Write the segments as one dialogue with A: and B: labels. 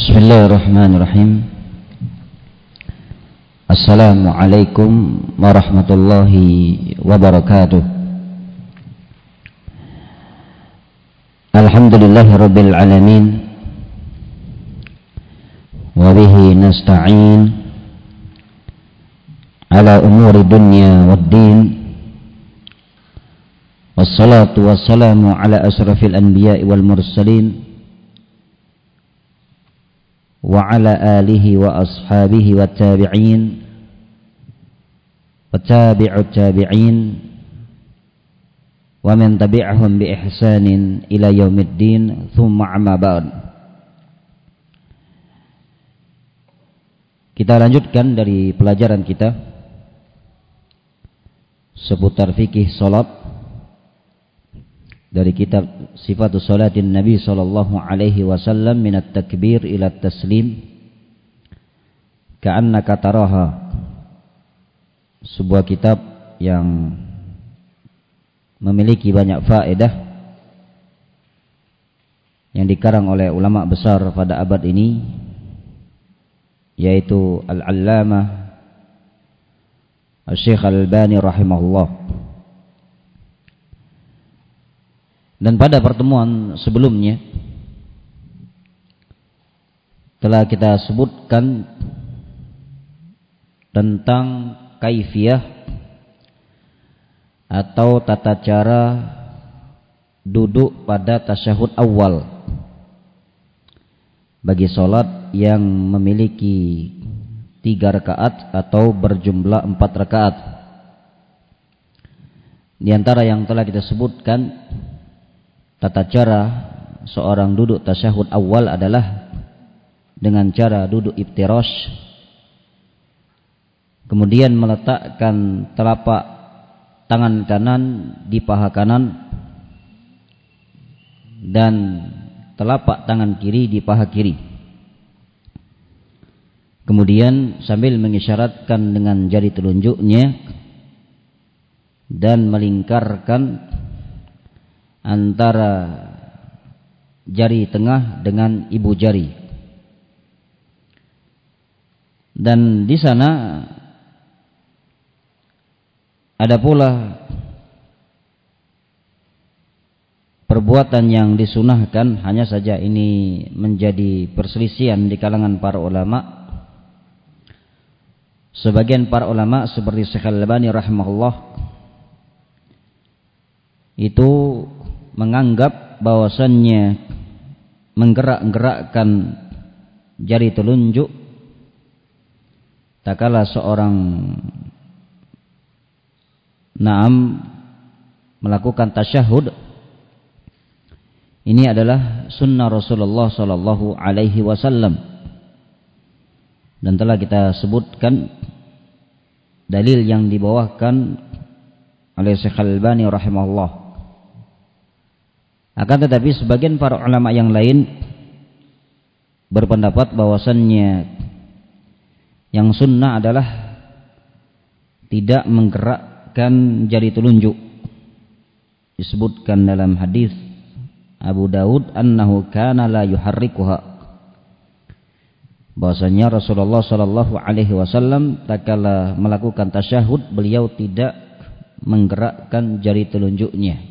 A: Bismillahirrahmanirrahim. Assalamualaikum warahmatullahi wabarakatuh. Alhamdulillahirabbil alamin. Wa bihi nasta'in ala umuri dunya waddin. Wassalatu wassalamu ala asrafil anbiya'i wal mursalin wa ala alihi wa ashabihi wa tabi'in wa tabi'ut tabi'in wa man tabi'ahum bi ihsanin ila yaumiddin, thumma amma ba'd. Kita lanjutkan dari pelajaran kita seputar fikih salat dari kitab Sifatus Salatin Nabi sallallahu alaihi wasallam minat takbir ila taslim ka'annaka taraha, sebuah kitab yang memiliki banyak faedah yang dikarang oleh ulama besar pada abad ini, yaitu Al-Allamah Al-Syekh Al-Albani rahimahullah. Dan pada pertemuan sebelumnya telah kita sebutkan tentang kaifiyah atau tata cara duduk pada tasyahud awal bagi solat yang memiliki 3 rakaat atau berjumlah 4 rakaat. Di antara yang telah kita sebutkan, tata cara seorang duduk tasyahud awal adalah dengan cara duduk iftirash, kemudian meletakkan telapak tangan kanan di paha kanan dan telapak tangan kiri di paha kiri, kemudian sambil mengisyaratkan dengan jari telunjuknya dan melingkarkan antara jari tengah dengan ibu jari. Dan di sana ada pula perbuatan yang disunahkan, hanya saja ini menjadi perselisihan di kalangan para ulama. Sebagian para ulama seperti Syekh Al-Albani rahimahullah itu menganggap bahwasannya menggerak-gerakkan jari telunjuk tak kala seorang melakukan tasyahud, ini adalah sunnah Rasulullah sallallahu alaihi wasallam, dan telah kita sebutkan dalil yang dibawakan oleh Syekh Al-Albani rahimahullah. Akan tetapi sebagian para ulama yang lain berpendapat bahwasannya yang sunnah adalah tidak menggerakkan jari telunjuk. Disebutkan dalam hadis Abu Daud annahu kana la yuharrikuha, bahwasanya Rasulullah sallallahu alaihi wasallam tatkala melakukan tasyahud beliau tidak menggerakkan jari telunjuknya.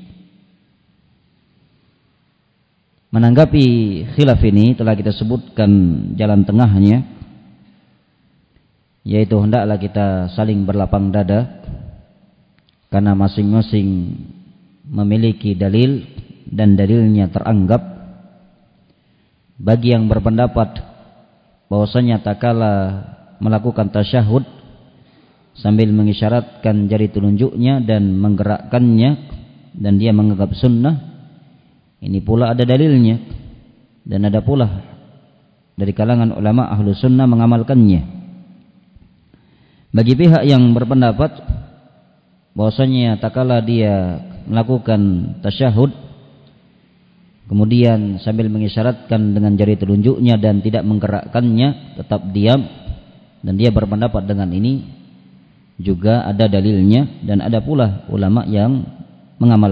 A: Menanggapi khilaf ini telah kita sebutkan jalan tengahnya, yaitu hendaklah kita saling berlapang dada karena masing-masing memiliki dalil dan dalilnya teranggap. Bagi yang berpendapat bahwasanya tatkala melakukan tasyahud sambil mengisyaratkan jari telunjuknya dan menggerakkannya dan dia menganggap sunnah, ini pula ada dalilnya, dan ada pula dari kalangan ulama ahlu sunnah mengamalkannya. Bagi pihak yang berpendapat bahwasanya tatkala dia melakukan tasyahud kemudian sambil mengisyaratkan dengan jari telunjuknya dan tidak menggerakkannya, tetap diam, dan dia berpendapat dengan ini juga ada dalilnya, dan ada pula ulama yang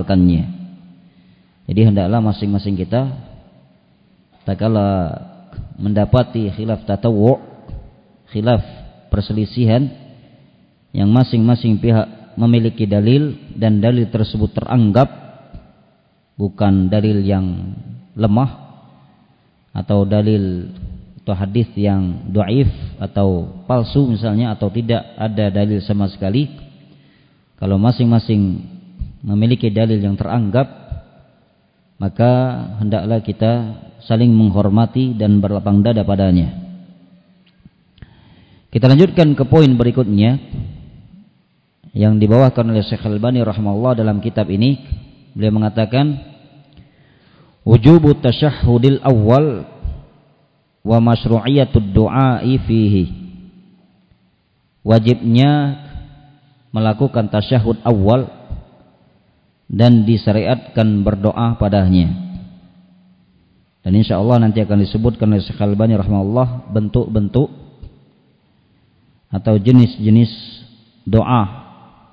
A: mengamalkannya. Jadi hendaklah masing-masing kita tatkala mendapati khilaf tatawwu', khilaf perselisihan yang masing-masing pihak memiliki dalil dan dalil tersebut teranggap bukan dalil yang lemah atau dalil atau hadis yang dhaif atau palsu misalnya, atau tidak ada dalil sama sekali. Kalau masing-masing memiliki dalil yang teranggap, maka hendaklah kita saling menghormati dan berlapang dada padanya. Kita lanjutkan ke poin berikutnya yang dibawakan oleh Syekh Al-Albani rahimahullah dalam kitab ini. Beliau mengatakan wujubu tasyahhudil awal wa masyru'iyatud du'a'i fihi. Wajibnya melakukan tasyahud awal dan disyariatkan berdoa padanya. Dan insyaallah nanti akan disebutkan oleh Syekh Al-Albani rahimahullah bentuk-bentuk atau jenis-jenis doa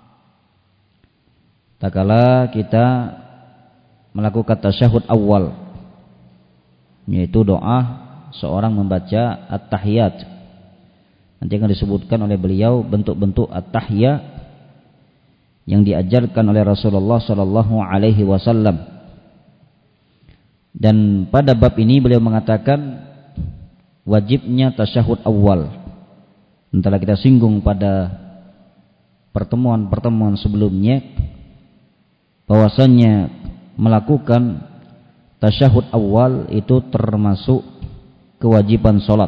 A: tatkala kita melakukan tasyahud awal, yaitu doa seorang membaca at-tahiyat. Nanti akan disebutkan oleh beliau bentuk-bentuk at-tahiyat yang diajarkan oleh Rasulullah sallallahu alaihi wasallam. Dan pada bab ini beliau mengatakan wajibnya tasyahud awal. Telah kita singgung pada pertemuan-pertemuan sebelumnya bahwasanya melakukan tasyahud awal itu termasuk kewajiban salat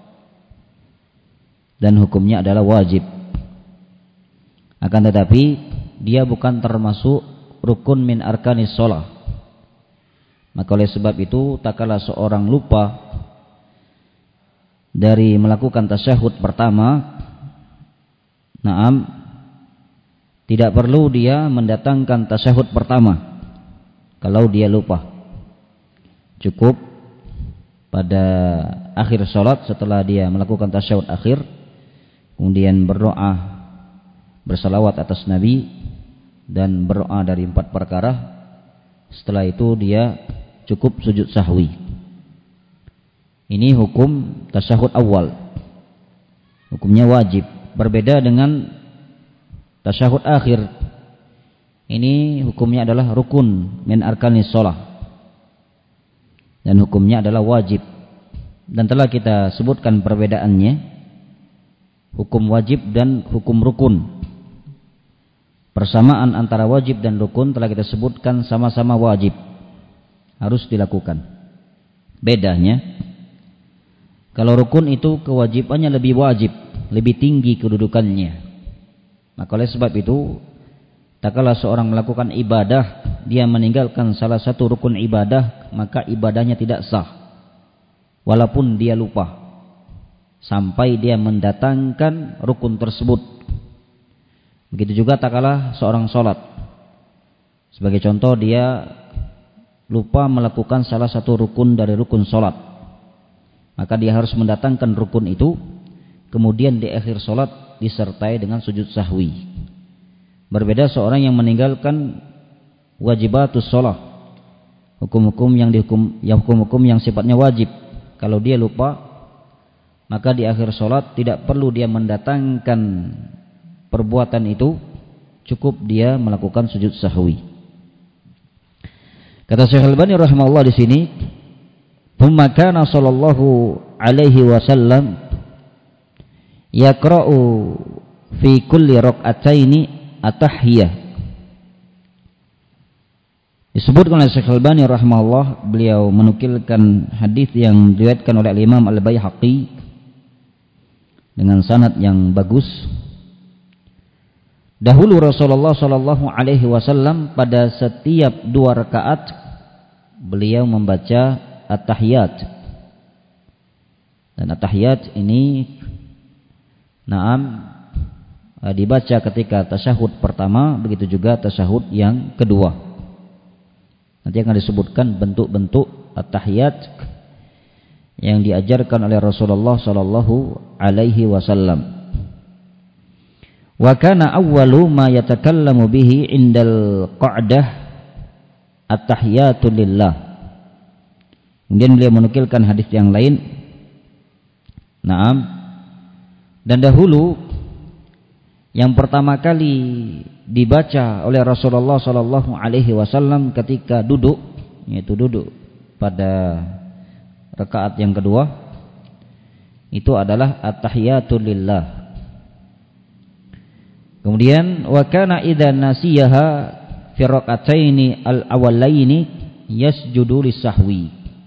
A: dan hukumnya adalah wajib. Akan tetapi dia bukan termasuk rukun min arkanis shalah. Maka oleh sebab itu tak kala seorang lupa dari melakukan tasyahud pertama, tidak perlu dia mendatangkan tasyahud pertama kalau dia lupa. Cukup pada akhir salat setelah dia melakukan tasyahud akhir, kemudian berdoa, bersalawat atas Nabi dan berdoa dari 4 perkara. Setelah itu dia cukup sujud sahwi. Ini hukum tasyahud awal. Hukumnya wajib. Berbeda dengan tasyahud akhir. Ini hukumnya adalah rukun min arkanis shalah. Dan hukumnya adalah wajib. Dan telah kita sebutkan perbedaannya, hukum wajib dan hukum rukun. Persamaan antara wajib dan rukun telah kita sebutkan sama-sama wajib, harus dilakukan. Bedanya, kalau rukun itu kewajibannya lebih wajib, lebih tinggi kedudukannya. Maka oleh sebab itu, tak kala seorang melakukan ibadah, dia meninggalkan salah satu rukun ibadah, maka ibadahnya tidak sah, walaupun dia lupa, sampai dia mendatangkan rukun tersebut. Begitu juga tak kala seorang sholat. Sebagai contoh, dia lupa melakukan salah satu rukun dari rukun sholat, maka dia harus mendatangkan rukun itu, kemudian di akhir sholat disertai dengan sujud sahwi. Berbeda seorang yang meninggalkan wajibatus sholat, hukum-hukum yang sifatnya wajib. Kalau dia lupa, maka di akhir sholat tidak perlu dia mendatangkan perbuatan itu, cukup dia melakukan sujud sahwi. Kata Syekh Al-Albani rahimahullah di sini, "Tsumma kana sallallahu alaihi wasallam yaqra'u fi kulli rak'ataini at-tahiyyah." Disebutkan oleh Syekh Al-Albani rahimahullah, beliau menukilkan hadis yang diriwayatkan oleh Imam Al-Baihaqi dengan sanad yang bagus. Dahulu Rasulullah sallallahu alaihi wasallam pada setiap 2 rakaat beliau membaca at-tahiyat. Dan at-tahiyat ini dibaca ketika tasyahud pertama, begitu juga tasyahud yang kedua. Nanti akan disebutkan bentuk-bentuk at-tahiyat yang diajarkan oleh Rasulullah sallallahu alaihi wasallam. Wa kana awwalu ma yatakallamu bihi indal qa'dah at-tahiyatu lillah. Kemudian beliau menukilkan hadis yang lain Naam. Dan dahulu yang pertama kali dibaca oleh Rasulullah sallallahu alaihi wasallam ketika duduk, yaitu duduk pada rakaat yang kedua, itu adalah at-tahiyatu lillah. Kemudian wa kana idza nasiyaha fi rak'ataini al-awwalaini yasjudu lis-sahwi.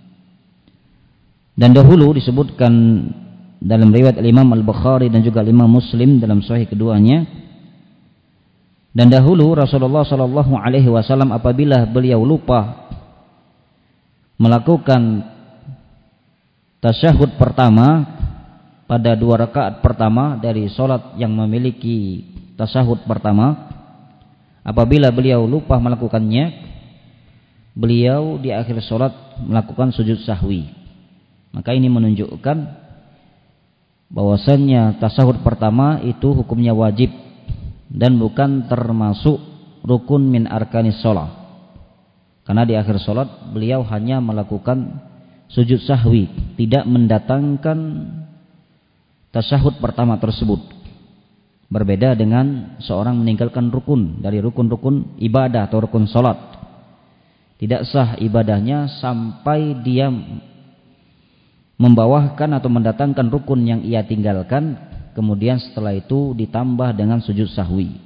A: Dan dahulu disebutkan dalam riwayat Imam Al-Bukhari dan juga Imam Muslim dalam sahih keduanya, dan dahulu Rasulullah sallallahu alaihi wasallam apabila beliau lupa melakukan tasyahud pertama pada 2 rakaat pertama dari salat yang memiliki tasyahud pertama, apabila beliau lupa melakukannya, beliau di akhir salat melakukan sujud sahwi. Maka ini menunjukkan bahwasannya tasyahud pertama itu hukumnya wajib dan bukan termasuk rukun min arkanis shalah. Karena di akhir salat beliau hanya melakukan sujud sahwi, tidak mendatangkan tasyahud pertama tersebut. Berbeda dengan seorang meninggalkan rukun dari rukun-rukun ibadah atau rukun salat. Tidak sah ibadahnya sampai dia membawahkan atau mendatangkan rukun yang ia tinggalkan, kemudian setelah itu ditambah dengan sujud sahwi.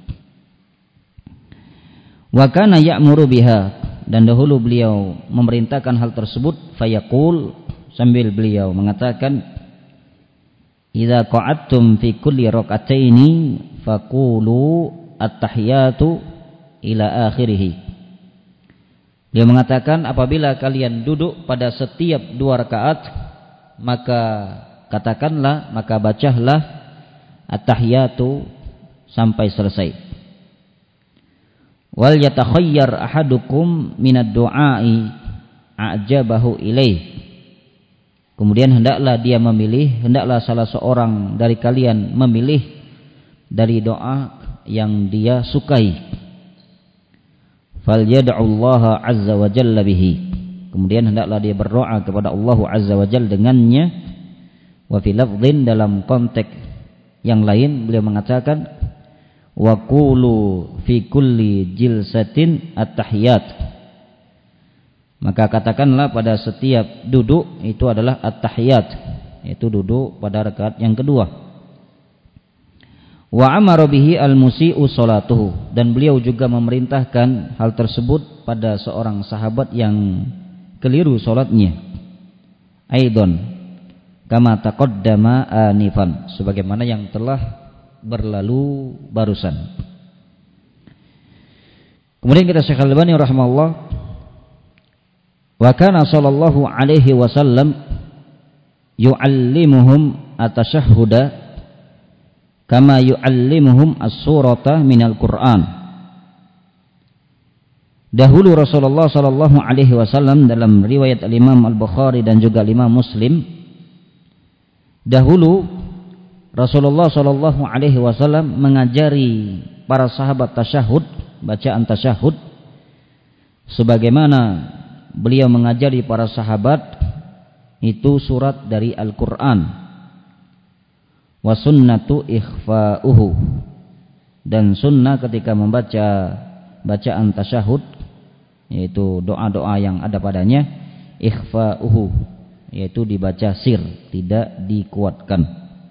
A: Wa kana ya'muru biha, dan dahulu beliau memerintahkan hal tersebut, fayaqul, sambil beliau mengatakan, idza qa'adtum fi kulli rak'ataini faqulu at-tahiyatu ila akhirih. Dia mengatakan apabila kalian duduk pada setiap 2 rakaat, maka katakanlah, maka bacalah at-tahiyatu sampai selesai. Wal yatakhayyar ahadukum minad du'ai a'jabahu ilaih. Kemudian hendaklah dia memilih, hendaklah salah seorang dari kalian memilih dari doa yang dia sukai. Falyad'ullaha azza wa jalla bihi. Kemudian hendaklah dia berdoa kepada Allah azza wa jalla dengannya. Wa fi lafdhin, dalam konteks yang lain beliau mengatakan, wa qulu fi kulli jilsatin at-tahiyat. Maka katakanlah pada setiap duduk itu adalah at-tahiyat, yaitu duduk pada rakaat yang kedua. Wa amara bihi al-musii'u salatuhu, dan beliau juga memerintahkan hal tersebut pada seorang sahabat yang keliru salatnya. Aidon kama taqaddama anifan, sebagaimana yang telah berlalu barusan. Kemudian kita Syekh Al-Albani rahimahullah, wa kana sallallahu alaihi wasallam yu'allimuhum at-tashahhuda kama yu'allimuhum as-surata minal Qur'an. Dahulu Rasulullah sallallahu alaihi wasallam dalam riwayat Imam Al-Bukhari dan juga Imam Muslim, dahulu Rasulullah sallallahu alaihi wasallam mengajari para sahabat tasyahud, bacaan tasyahud sebagaimana beliau mengajari para sahabat itu surat dari Al-Quran. Wa sunnatu ikhfa'uhu, dan sunnah ketika membaca bacaan tasyahud, yaitu doa-doa yang ada padanya, ikhfa'uhu, yaitu dibaca sir, tidak dikuatkan.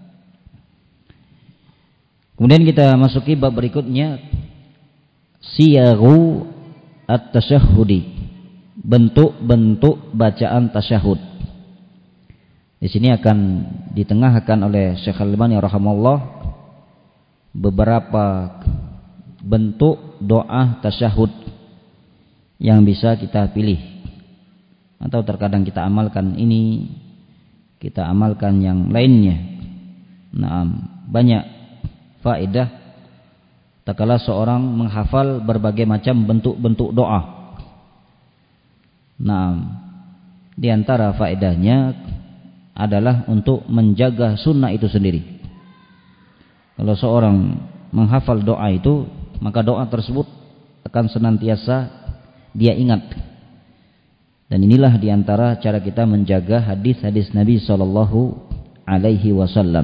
A: Kemudian kita masuki bab berikutnya, siyaghu at-tasyahhudi, bentuk-bentuk bacaan tasyahud. Di sini akan ditengahkan oleh Syekh Al-Albani rahimahullah beberapa bentuk doa tasyahud yang bisa kita pilih, atau terkadang kita amalkan ini, kita amalkan yang lainnya. Nah, banyak faedah tatkala seorang menghafal berbagai macam bentuk-bentuk doa. Nah, di antara faedahnya adalah untuk menjaga sunnah itu sendiri. Kalau seorang menghafal doa itu, maka doa tersebut akan senantiasa dia ingat. Dan inilah di antara cara kita menjaga hadis-hadis Nabi sallallahu alaihi wasallam.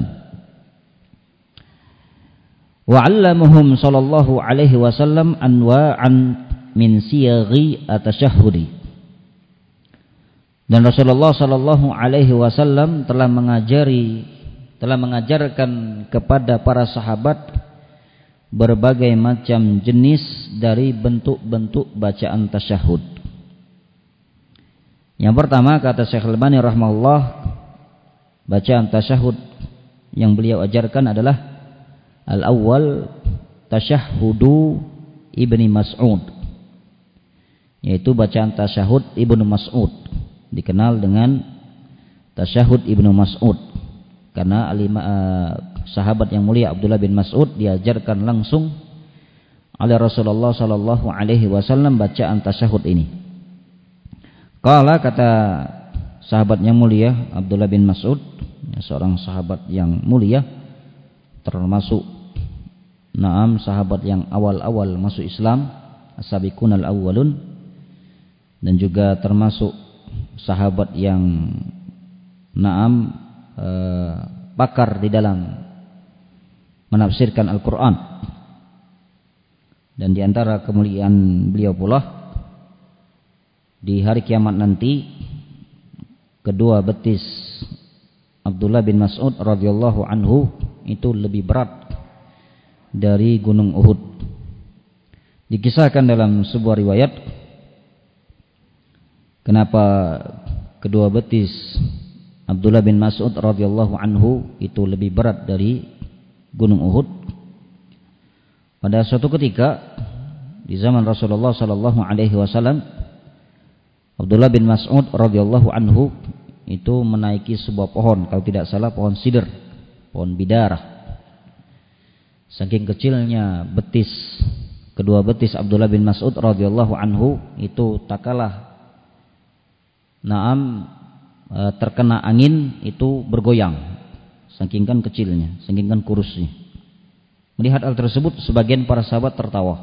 A: Wa 'allamahum sallallahu alaihi wasallam anwa'an min siyaghi at-tashahhudi. Dan Rasulullah sallallahu alaihi wasallam telah mengajarkan kepada para sahabat berbagai macam jenis dari bentuk-bentuk bacaan tasyahud. Yang pertama, kata Syekh Al-Albani rahimahullah, bacaan tasyahud yang beliau ajarkan adalah al-awwal tasyahhudu Ibni Mas'ud, yaitu bacaan tasyahud Ibnu Mas'ud, dikenal dengan tasyahud Ibnu Mas'ud karena sahabat yang mulia Abdullah bin Mas'ud diajarkan langsung oleh Rasulullah sallallahu alaihi wasallam bacaan tasyahud ini. Qala, kata sahabat yang mulia Abdullah bin Mas'ud, seorang sahabat yang mulia, termasuk sahabat yang awal-awal masuk Islam, as-sabiqunal awwalun, dan juga termasuk sahabat yang pakar di dalam menafsirkan Al-Quran. Dan di antara kemuliaan beliau pula, di hari kiamat nanti kedua betis Abdullah bin Mas'ud radhiyallahu anhu itu lebih berat dari gunung Uhud. Dikisahkan dalam sebuah riwayat kenapa kedua betis Abdullah bin Mas'ud radhiyallahu anhu itu lebih berat dari gunung Uhud. Pada suatu ketika di zaman Rasulullah sallallahu alaihi wasallam, Abdullah bin Mas'ud radhiyallahu anhu itu menaiki sebuah pohon, kalau tidak salah pohon sidr, pohon bidarah. Saking kecilnya betis, kedua betis Abdullah bin Mas'ud radhiyallahu anhu itu tak kalah terkena angin itu bergoyang, saking kan kecilnya, saking kan kurusnya. Melihat hal tersebut sebagian para sahabat tertawa.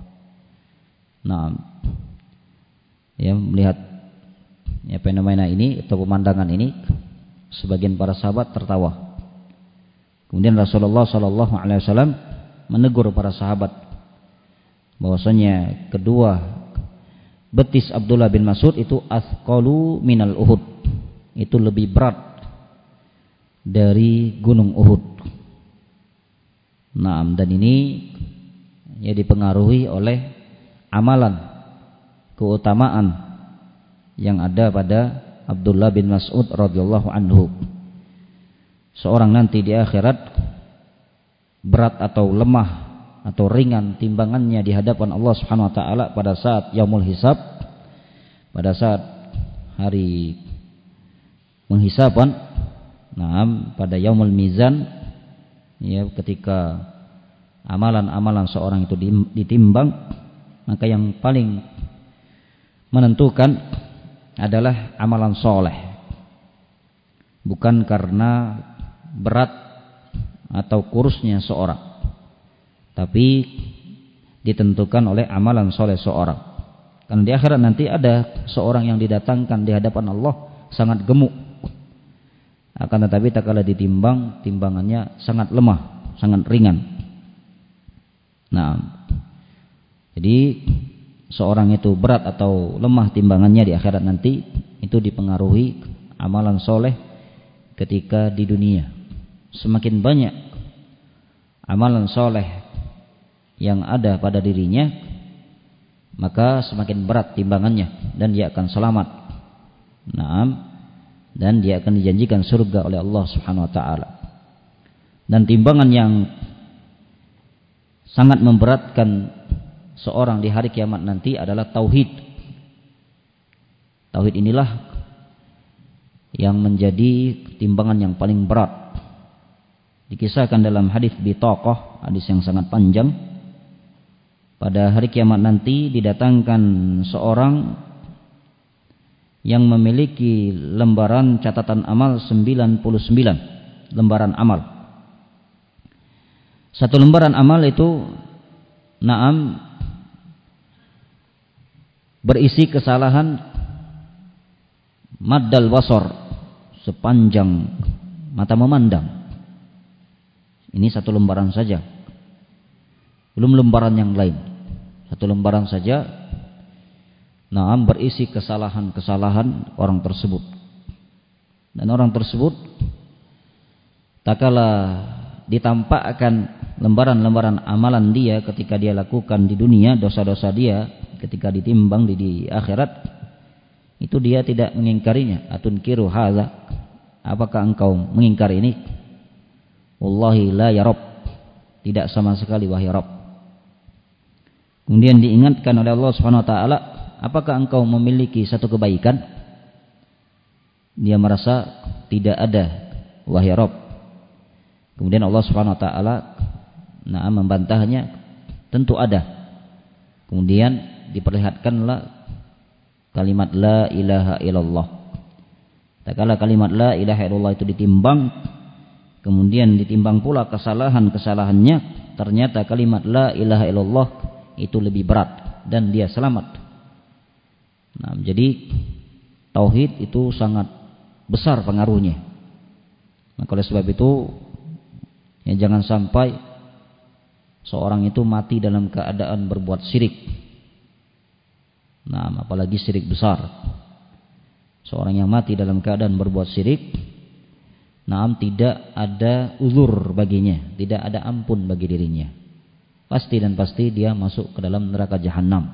A: Melihat fenomena ini atau pemandangan ini, sebagian para sahabat tertawa. Kemudian Rasulullah sallallahu alaihi wasallam menegur para sahabat bahwasanya kedua betis Abdullah bin Mas'ud itu athqalu minal Uhud, itu lebih berat dari gunung Uhud. Dan ini dipengaruhi oleh amalan keutamaan yang ada pada Abdullah bin Mas'ud radhiyallahu anhu. Seorang nanti di akhirat berat atau lemah atau ringan timbangannya di hadapan Allah Subhanahu wa taala pada saat yaumul hisab, pada saat hari penghisaban, pada yaumul mizan, ketika amalan-amalan seorang itu ditimbang, maka yang paling menentukan adalah amalan soleh, bukan karena berat atau kurusnya seorang, tapi ditentukan oleh amalan soleh seorang. Karena di akhirat nanti ada seorang yang didatangkan di hadapan Allah sangat gemuk, akan tetapi tak kala ditimbang, timbangannya sangat lemah, sangat ringan. Jadi seorang itu berat atau lemah timbangannya di akhirat nanti itu dipengaruhi amalan soleh ketika di dunia. Semakin banyak amalan soleh yang ada pada dirinya, maka semakin berat timbangannya dan dia akan selamat. Dan dia akan dijanjikan surga oleh Allah Subhanahu wa taala. Dan timbangan yang sangat memberatkan seorang di hari kiamat nanti adalah tauhid. Tauhid inilah yang menjadi timbangan yang paling berat. Dikisahkan dalam hadis Bitaqah, hadis yang sangat panjang, pada hari kiamat nanti didatangkan seorang yang memiliki lembaran catatan amal 99 lembaran amal. Satu lembaran amal itu berisi kesalahan maddal basar, sepanjang mata memandang. Ini satu lembaran saja, belum lembaran yang lain. Satu lembaran saja, berisi kesalahan-kesalahan orang tersebut. Dan orang tersebut tak kala ditampakkan lembaran-lembaran amalan dia ketika dia lakukan di dunia, dosa-dosa dia ketika ditimbang di akhirat, itu dia tidak mengingkarinya. Atunkiru hadza, apakah engkau mengingkari ini? Wallahi la ya Rabb, tidak sama sekali wahai Rabb. Kemudian diingatkan oleh Allah Subhanahu wa taala, apakah engkau memiliki satu kebaikan? Dia merasa tidak ada, wahai Rabb. Kemudian Allah Subhanahu wa taala membantahnya, tentu ada. Kemudian diperlihatkanlah kalimat la ilaha illallah. Tak kala kalimat la ilaha illallah itu ditimbang, kemudian ditimbang pula kesalahan-kesalahannya, ternyata kalimat la ilaha illallah itu lebih berat dan dia selamat. Jadi tauhid itu sangat besar pengaruhnya. Oleh sebab itu, jangan sampai seorang itu mati dalam keadaan berbuat syirik. Apalagi syirik besar. Seorang yang mati dalam keadaan berbuat syirik, tidak ada uzur baginya, tidak ada ampun bagi dirinya. Pasti dan pasti dia masuk ke dalam neraka jahanam.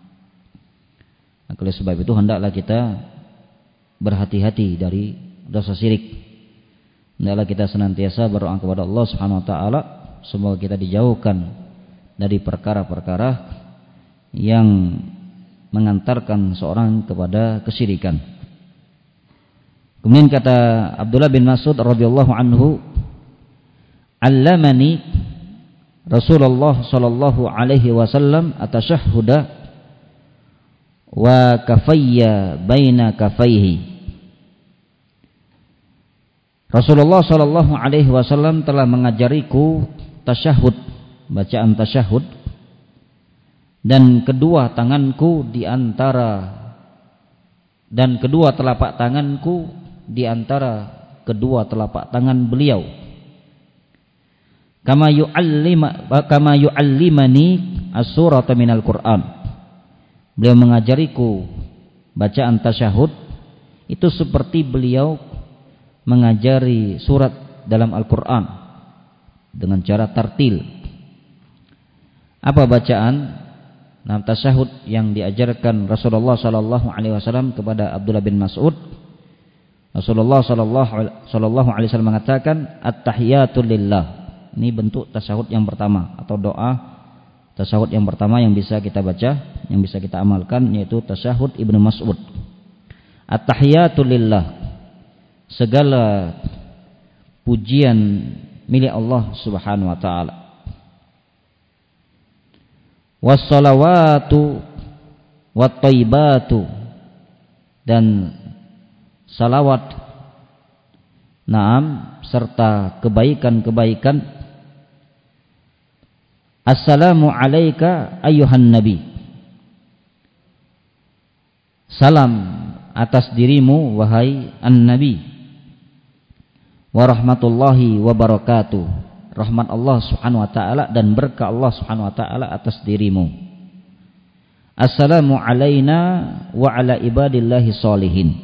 A: Oleh sebab itu hendaklah kita berhati-hati dari dosa syirik. Hendaklah kita senantiasa berdoa kepada Allah Subhanahu wa taala semoga kita dijauhkan dari perkara-perkara yang mengantarkan seorang kepada kesyirikan. Kemudian kata Abdullah bin Mas'ud radhiyallahu anhu, "Allamani Rasulullah sallallahu alaihi wasallam atashahhuda wa kafayya baina kafaihi." Rasulullah sallallahu alaihi wasallam telah mengajariku tasyahud, bacaan tasyahud, dan kedua tanganku di antara dan kedua telapak tanganku di antara kedua telapak tangan beliau. Kama yu'allimani as-surata minal Qur'an. Beliau mengajariku bacaan tasyahud itu seperti beliau mengajari surat dalam Al-Qur'an dengan cara tartil. Apa bacaan tasyahud yang diajarkan Rasulullah sallallahu alaihi wasallam kepada Abdullah bin Mas'ud? Rasulullah sallallahu alaihi wasallam mengatakan at-tahiyatu lillah. Ini bentuk tasyahud yang pertama atau doa tasyahud yang pertama yang bisa kita baca, yang bisa kita amalkan, yaitu tasyahud Ibnu Mas'ud. At-tahiyatu lillah. Segala pujian milik Allah Subhanahu wa taala. Wassalawatu wattaibatu, dan salawat serta kebaikan-kebaikan. Assalamu alayka ayyuhan nabi. Salam atas dirimu wahai an-nabi. Wa rahmatullahi wa barakatuh. Rahmat Allah Subhanahu wa taala dan berkah Allah Subhanahu wa taala atas dirimu. Assalamu alaina wa ala ibadillahi sholihin.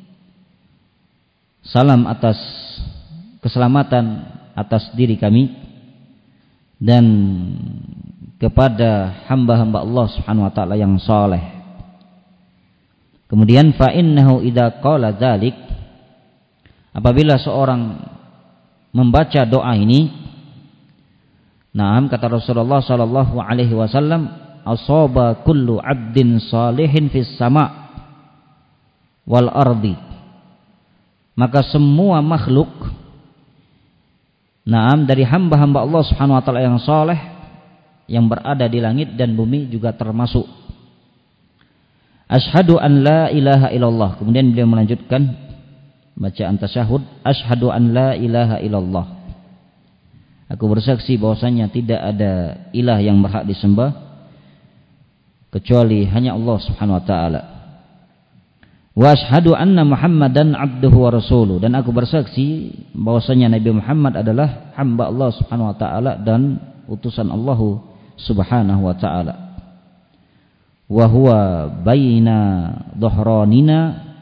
A: Salam atas keselamatan atas diri kami dan kepada hamba-hamba Allah Subhanahu wa taala yang saleh. Kemudian fa innahu idza qala dzalik, apabila seorang membaca doa ini, kata Rasulullah sallallahu alaihi wasallam, asaba kullu 'abdin salihin fis sama' wal ardi. Maka semua makhluk dari hamba-hamba Allah Subhanahu wa taala yang saleh yang berada di langit dan bumi juga termasuk. Asyhadu an la ilaha illallah. Kemudian beliau melanjutkan bacaan tasyahud, asyhadu an la ilaha illallah. Aku bersaksi bahwasanya tidak ada ilah yang berhak disembah kecuali hanya Allah Subhanahu wa taala. Wa asyhadu anna Muhammadan abduhu wa rasuluh, dan aku bersaksi bahwasanya Nabi Muhammad adalah hamba Allah Subhanahu wa taala dan utusan Allah Subhanahu wa taala. Wa huwa baina dhahranina,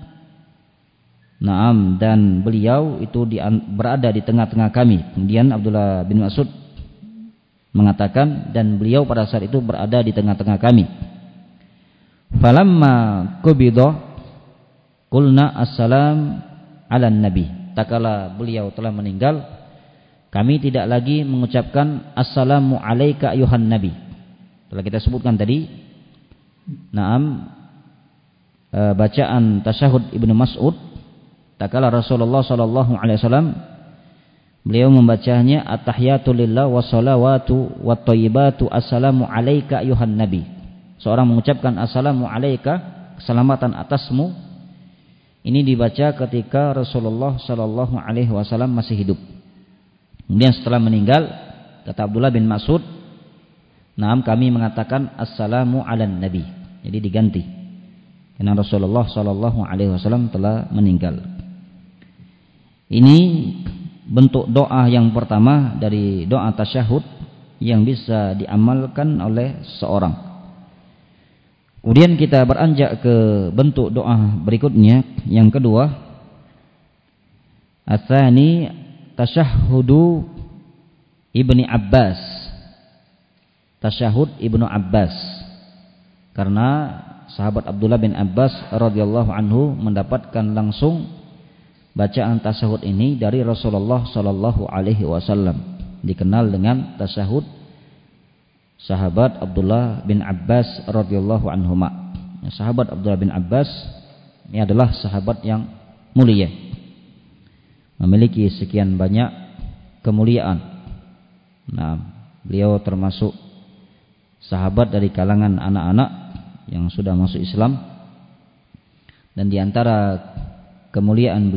A: na'am, dan beliau itu berada di tengah-tengah kami. Kemudian Abdullah bin Mas'ud mengatakan, dan beliau pada saat itu berada di tengah-tengah kami. Falamma qubida qulna assalam ala nabi. Tatkala beliau telah meninggal, kami tidak lagi mengucapkan assalamu alayka ayuhan nabi. Telah kita sebutkan tadi, na'am, bacaan tasyahud Ibnu Mas'ud tatkala Rasulullah sallallahu alaihi wasallam beliau membacanya at-tahiyatu lillah wassalawatu watthayyibatu assalamu alayka ayuhan nabi. Seorang mengucapkan assalamu alayka, keselamatan atasmu, ini dibaca ketika Rasulullah sallallahu alaihi wasallam masih hidup. Kemudian setelah meninggal, kata Abdullah bin Mas'ud, "Naam, kami mengatakan assalamu alan nabi." Jadi diganti. Karena Rasulullah sallallahu alaihi wasallam telah meninggal. Ini bentuk doa yang pertama dari doa tasyahud yang bisa diamalkan oleh seorang. Kemudian kita beranjak ke bentuk doa berikutnya, yang kedua, atsani tasyahhudu Ibni Abbas. Tasyahud Ibnu Abbas. Karena sahabat Abdullah bin Abbas radhiyallahu anhu mendapatkan langsung bacaan tasyahud ini dari Rasulullah sallallahu alaihi wasallam. Dikenal dengan tasyahud sahabat Abdullah bin Abbas radhiyallahu anhuma. Sahabat Abdullah bin Abbas ini adalah sahabat yang mulia, memiliki sekian banyak kemuliaan. Nah, beliau termasuk sahabat dari kalangan anak-anak yang sudah masuk Islam, dan di antara kemuliaan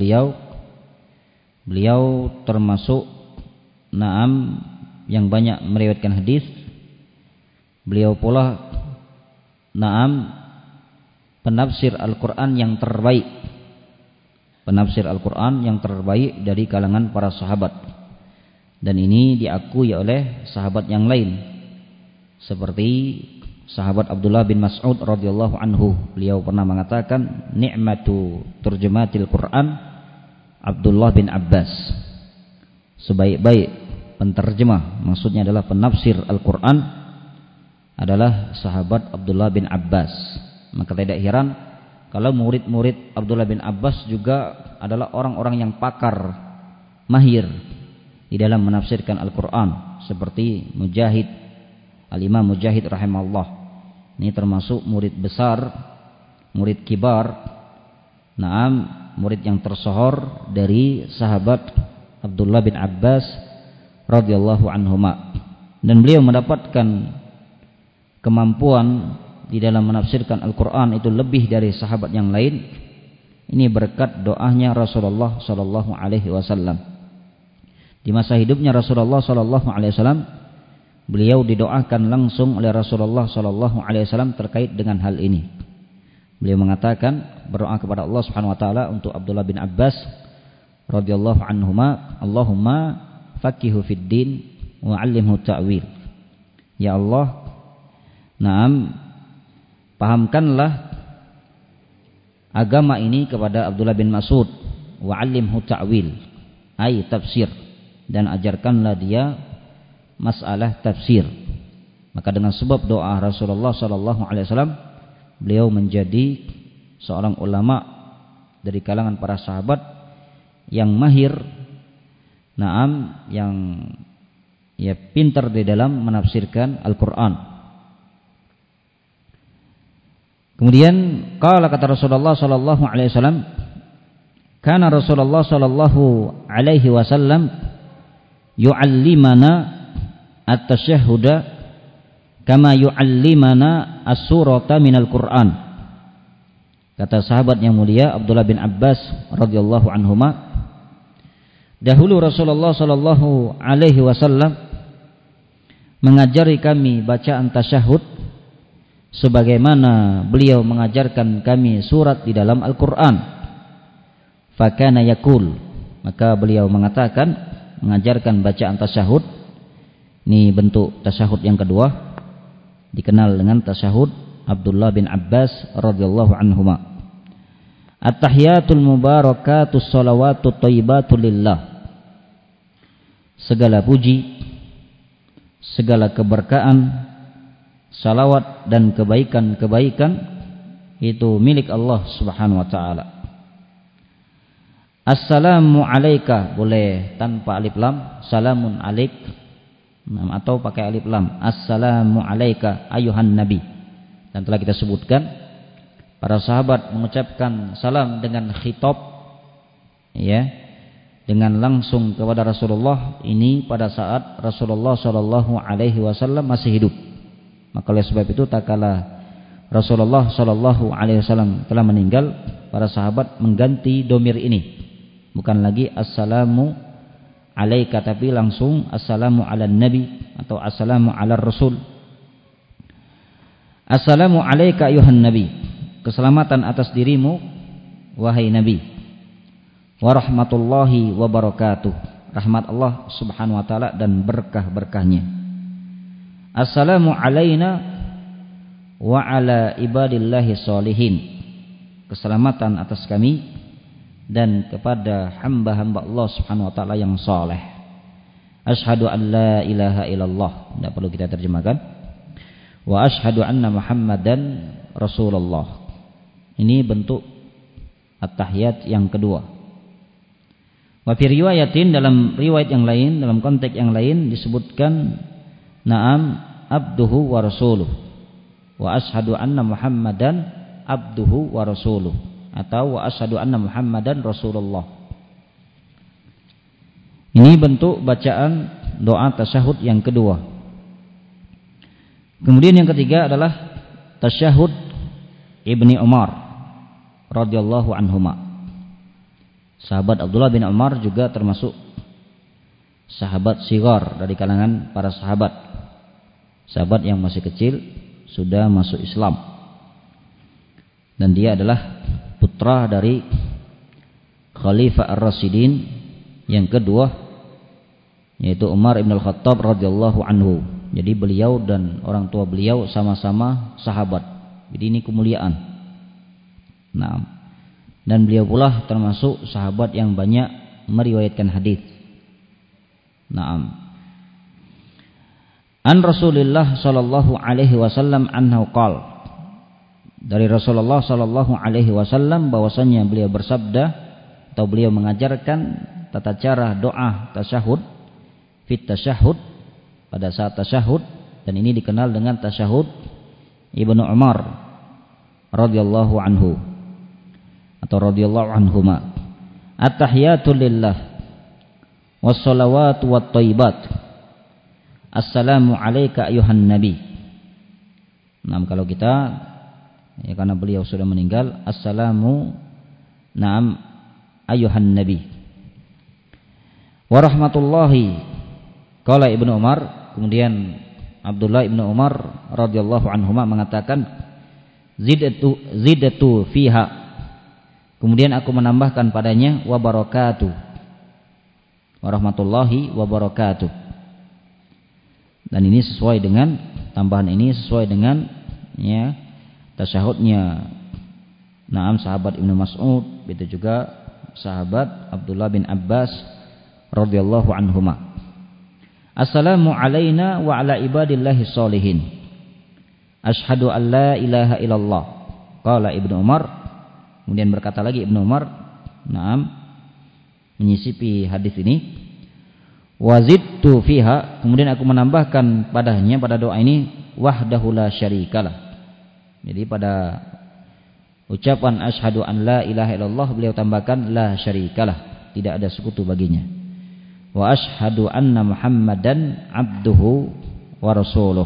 A: beliau termasuk na'am yang banyak meriwayatkan hadis. Beliau pula na'am penafsir Al-Quran yang terbaik. Penafsir Al-Quran yang terbaik dari kalangan para sahabat. Dan ini diakui oleh sahabat yang lain, seperti sahabat Abdullah bin Mas'ud radhiyallahu anhu. Beliau pernah mengatakan, "Ni'matu turjumatil Quran Abdullah bin Abbas." Sebaik-baik penterjemah, maksudnya adalah penafsir Al-Quran, adalah sahabat Abdullah bin Abbas. Maka tidak heran kalau murid-murid Abdullah bin Abbas juga adalah orang-orang yang pakar, mahir di dalam menafsirkan Al-Quran, seperti Mujahid, Al-Imam Mujahid rahimahullah. Ini termasuk murid besar, murid kibar, na'am, murid yang tersohor dari sahabat Abdullah bin Abbas radhiyallahu anhuma. Dan beliau mendapatkan kemampuan di dalam menafsirkan Al-Quran itu lebih dari sahabat yang lain. Ini berkat doanya Rasulullah sallallahu alaihi wasallam. Di masa hidupnya Rasulullah sallallahu alaihi wasallam, beliau didoakan langsung oleh Rasulullah sallallahu alaihi wasallam terkait dengan hal ini. Beliau mengatakan, berdoa kepada Allah Subhanahu wa taala untuk Abdullah bin Abbas radhiyallahu anhuma, Allahumma faqihu fid din wa 'allimhu ta'wil. Ya Allah, na'am, pahamkanlah agama ini kepada Abdullah bin Mas'ud, wa 'allimhu ta'wil, ai tafsir, dan ajarkanlah dia masalah tafsir. Maka dengan sebab doa Rasulullah sallallahu alaihi wasallam, beliau menjadi seorang ulama dari kalangan para sahabat yang mahir, na'am, yang pintar di dalam menafsirkan Al-Qur'an. Kemudian qala, kata Rasulullah sallallahu alaihi wasallam, kana Rasulullah sallallahu alaihi wasallam yu'allimana at-tasyahhuda kama yu'allimana as-surata minal Qur'an. Kata sahabat yang mulia Abdullah bin Abbas radhiyallahu anhuma, dahulu Rasulullah sallallahu alaihi wasallam mengajari kami bacaan tasyahud sebagaimana beliau mengajarkan kami surat di dalam Al-Qur'an. Fakana yaqul, maka beliau mengatakan, mengajarkan bacaan tasyahud. Ini bentuk tasyahud yang kedua, dikenal dengan tasyahud Abdullah bin Abbas radhiyallahu anhuma. At-tahiyatul mubarakatus shalawatut thayyibatu lillah. Segala puji, segala keberkahan, salawat dan kebaikan-kebaikan itu milik Allah Subhanahu wa taala. Assalamu alayka, boleh tanpa alif lam, salamun alaik, atau pakai alif lam. Assalamu alayka ayuhan nabi. Dan telah kita sebutkan para sahabat mengucapkan salam dengan khitab, ya, dengan langsung kepada Rasulullah ini pada saat Rasulullah sallallahu alaihi wasallam masih hidup. Maka oleh sebab itu tak kala Rasulullah sallallahu alaihi wasallam telah meninggal, para sahabat mengganti domir ini. Bukan lagi assalamu alaika, tapi langsung assalamu ala nabi atau assalamu ala rasul. Assalamu alaika ayuhan nabi, keselamatan atas dirimu wahai nabi. Warahmatullahi wabarakatuh, rahmat Allah subhanahu wa ta'ala dan berkah-berkahnya. Assalamu alaina wa ala ibadillahi sholihin, keselamatan atas kami dan kepada hamba-hamba Allah subhanahu wa ta'ala yang saleh. Ashhadu an la ilaha illallah, tidak perlu kita terjemahkan. Wa ashhadu anna Muhammadan Rasulullah. Ini bentuk at-tahiyat yang kedua. Wa fi riwayatin, dalam riwayat yang lain, dalam konteks yang lain disebutkan na'am abduhu wa rasuluh. Wa ashhadu anna Muhammadan abduhu wa rasuluh, atau wa ashhadu anna Muhammadan Rasulullah. Ini bentuk bacaan doa tasyahud yang kedua. Kemudian yang ketiga adalah tasyahud Ibni Umar radhiyallahu anhuma. Sahabat Abdullah bin Umar juga termasuk sahabat sigar dari kalangan para sahabat. Sahabat yang masih kecil sudah masuk Islam. Dan dia adalah putra dari Khalifah Ar-Rasyidin yang kedua, yaitu Umar ibn al-Khattab radhiyallahu anhu. Jadi beliau dan orang tua beliau sama-sama sahabat. Jadi ini kemuliaan. Nah, dan beliau pula termasuk sahabat yang banyak meriwayatkan hadis. Naam. An Rasulullah sallallahu alaihi wasallam anhu qala, dari Rasulullah sallallahu alaihi wasallam bahwasanya beliau bersabda atau beliau mengajarkan tata cara doa tasyahud, fit tasyahud, pada saat tasyahud, dan ini dikenal dengan tasyahud Ibnu Umar radhiyallahu anhu atau radhiyallahu anhuma. At-tahiyatu lillah wassalawatu wattayyibat. Assalamu alayka ayuhan nabi. Nah, kalau kita, ya, karena beliau sudah meninggal, assalamu na'am ayuhan nabi. Warahmatullahi, qala Ibnu Umar, kemudian Abdullah Ibnu Umar radhiyallahu anhuma mengatakan, zidatu fiha, kemudian aku menambahkan padanya wa barakatuh, warahmatullahi wabarakatuh. Dan ini sesuai dengan, tambahan ini sesuai dengan, ya, tasyahudnya na'am sahabat Ibnu Mas'ud, itu juga sahabat Abdullah bin Abbas radhiyallahu anhuma. Assalamu alayna wa ala ibadillahi sholihin. Ashhadu an la ilaha illallah. Qala Ibnu Umar. Kemudian berkata lagi Ibnu Umar, na'am, menyisipi hadis ini. Wazidtu fiha, kemudian aku menambahkan padanya, pada doa ini, wahdahu la syarikalah. Jadi pada ucapan asyhadu an la ilaha illallah beliau tambahkan la syarikalah, tidak ada sekutu baginya. Wa asyhadu anna Muhammadan abduhu wa rasuluh.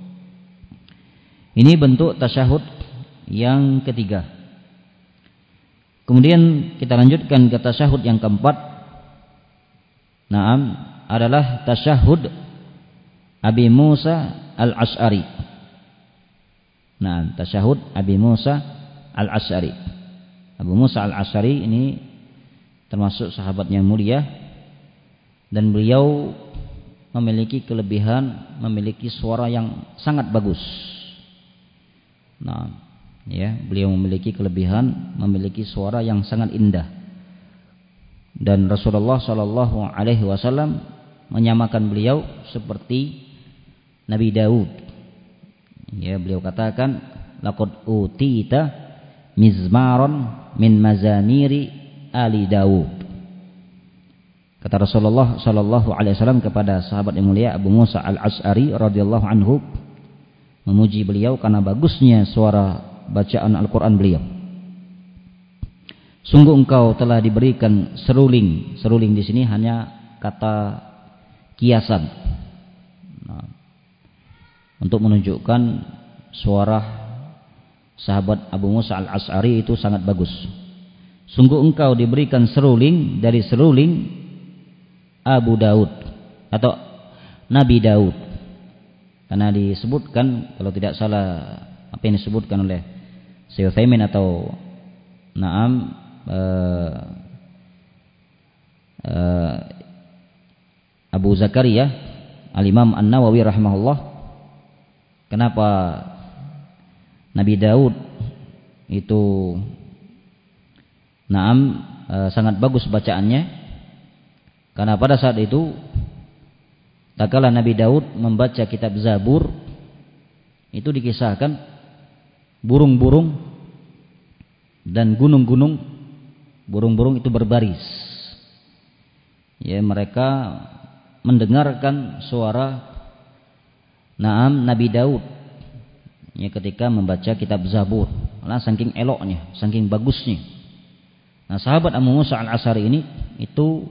A: Ini bentuk tasyahud yang ketiga. Kemudian kita lanjutkan ke tasyahud yang keempat. Naam, adalah tasyahud Abi Musa al-Asy'ari. Nah, tasyahud Abi Musa Al-Asy'ari. Abu Musa Al-Asy'ari ini termasuk sahabat yang mulia, dan beliau memiliki kelebihan, memiliki suara yang sangat bagus. Nah, ya, beliau memiliki kelebihan, memiliki suara yang sangat indah. Dan Rasulullah sallallahu alaihi wasallam menyamakan beliau seperti Nabi Daud. Ya, beliau katakan, laqad utita mizmaron min mazamiri ali Daud. Kata Rasulullah sallallahu alaihi wasallam kepada sahabat yang mulia Abu Musa Al-Asy'ari radhiyallahu anhu, memuji beliau karena bagusnya suara bacaan Al-Qur'an beliau. Sungguh engkau telah diberikan seruling. Seruling di sini hanya kata kiasan. Nah, untuk menunjukkan suara sahabat Abu Musa Al-Asy'ari itu sangat bagus. Sungguh engkau diberikan seruling dari seruling Abu Daud atau Nabi Daud. Karena disebutkan, kalau tidak salah apa yang disebutkan oleh Syekh Utsaimin atau Abu Zakaria Al-Imam An-Nawawi rahimahullah, kenapa Nabi Daud itu sangat bagus bacaannya? Karena pada saat itu tatkala Nabi Daud membaca kitab Zabur, itu dikisahkan burung-burung dan gunung-gunung, burung-burung itu berbaris. Ya, mereka mendengarkan suara Nabi Daud ya ketika membaca kitab Zabur. Karena saking eloknya, saking bagusnya. Nah, sahabat Abu Musa Al-Asy'ari ini itu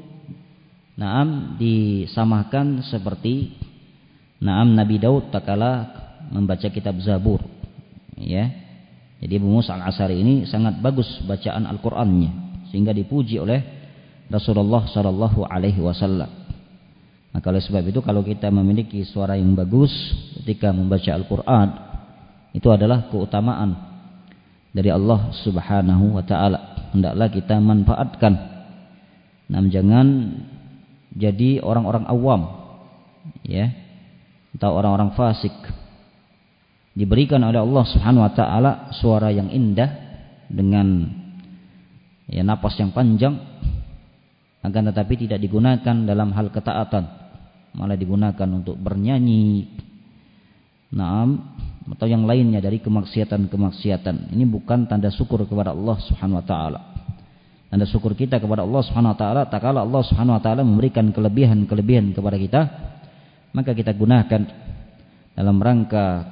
A: disamakan seperti Nabi Daud tatkala membaca kitab Zabur. Ya. Jadi Abu Musa Al-Asy'ari ini sangat bagus bacaan Al-Qur'annya sehingga dipuji oleh Rasulullah sallallahu alaihi wasallam. Nah, oleh sebab itu kalau kita memiliki suara yang bagus ketika membaca Al-Qur'an, itu adalah keutamaan dari Allah Subhanahu wa taala. Hendaklah kita manfaatkan. Jangan jadi orang-orang awam, ya, atau orang-orang fasik. Diberikan oleh Allah Subhanahu wa taala suara yang indah dengan ya napas yang panjang, akan tetapi tidak digunakan dalam hal ketaatan, malah digunakan untuk bernyanyi, atau yang lainnya dari kemaksiatan-kemaksiatan. Ini bukan tanda syukur kepada Allah Subhanahu wa taala. Tanda syukur kita kepada Allah Subhanahu wa taala, tatkala Allah Subhanahu wa taala memberikan kelebihan-kelebihan kepada kita, maka kita gunakan dalam rangka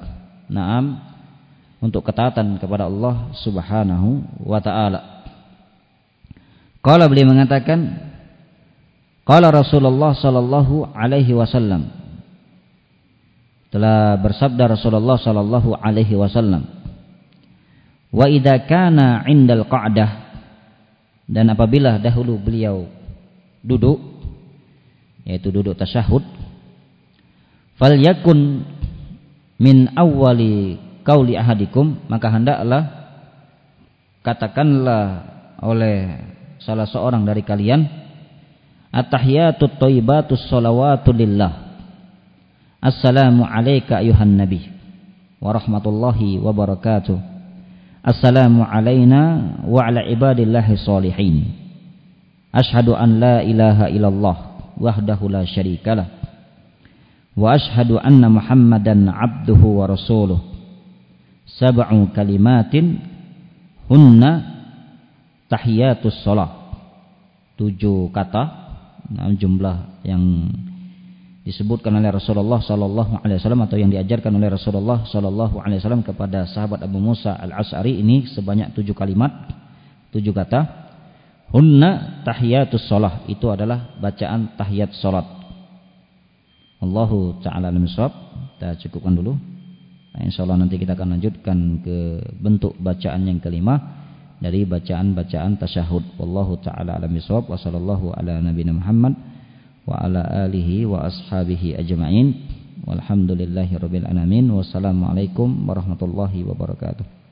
A: untuk ketaatan kepada Allah Subhanahu wa taala. Qala, beliau mengatakan, qala Rasulullah sallallahu alaihi wasallam, telah bersabda Rasulullah sallallahu alaihi wasallam, wa idza kana 'indal qa'dah, dan apabila dahulu beliau duduk, yaitu duduk tasyahud, falyakun min awwali qauli ahadikum, maka hendaklah katakanlah oleh salah seorang dari kalian, at-tahiyatut thayyibatus shalawatu lillah, assalamu alayka ayuhan nabi wa rahmatullahi wa barakatuh, assalamu alayna wa ala ibadillahi sholihin, ashhadu an la ilaha illallah wahdahu la syarikalah, wa ashhadu anna muhammadan abduhu wa rasuluh, sab'u kalimatin hunna tahiyatus shalah, 7 kata, jumlah yang disebutkan oleh Rasulullah sallallahu alaihi wasallam atau yang diajarkan oleh Rasulullah sallallahu alaihi wasallam kepada sahabat Abu Musa Al-Asy'ari ini sebanyak 7 kalimat, 7 kata. Hunna tahiyatus shalah, itu adalah bacaan tahiyat salat. Allahu ta'ala alim shawab. Kita cukupkan dulu. Nah, insyaallah nanti kita akan lanjutkan ke bentuk bacaan yang kelima dari bacaan-bacaan tasyahud. Wallahu ta'ala alim shawab. Wa sallallahu ala nabiyina Muhammad wa ala alihi wa ashabihi ajma'in. Walhamdulillahirabbil alamin. Wassalamualaikum warahmatullahi wabarakatuh.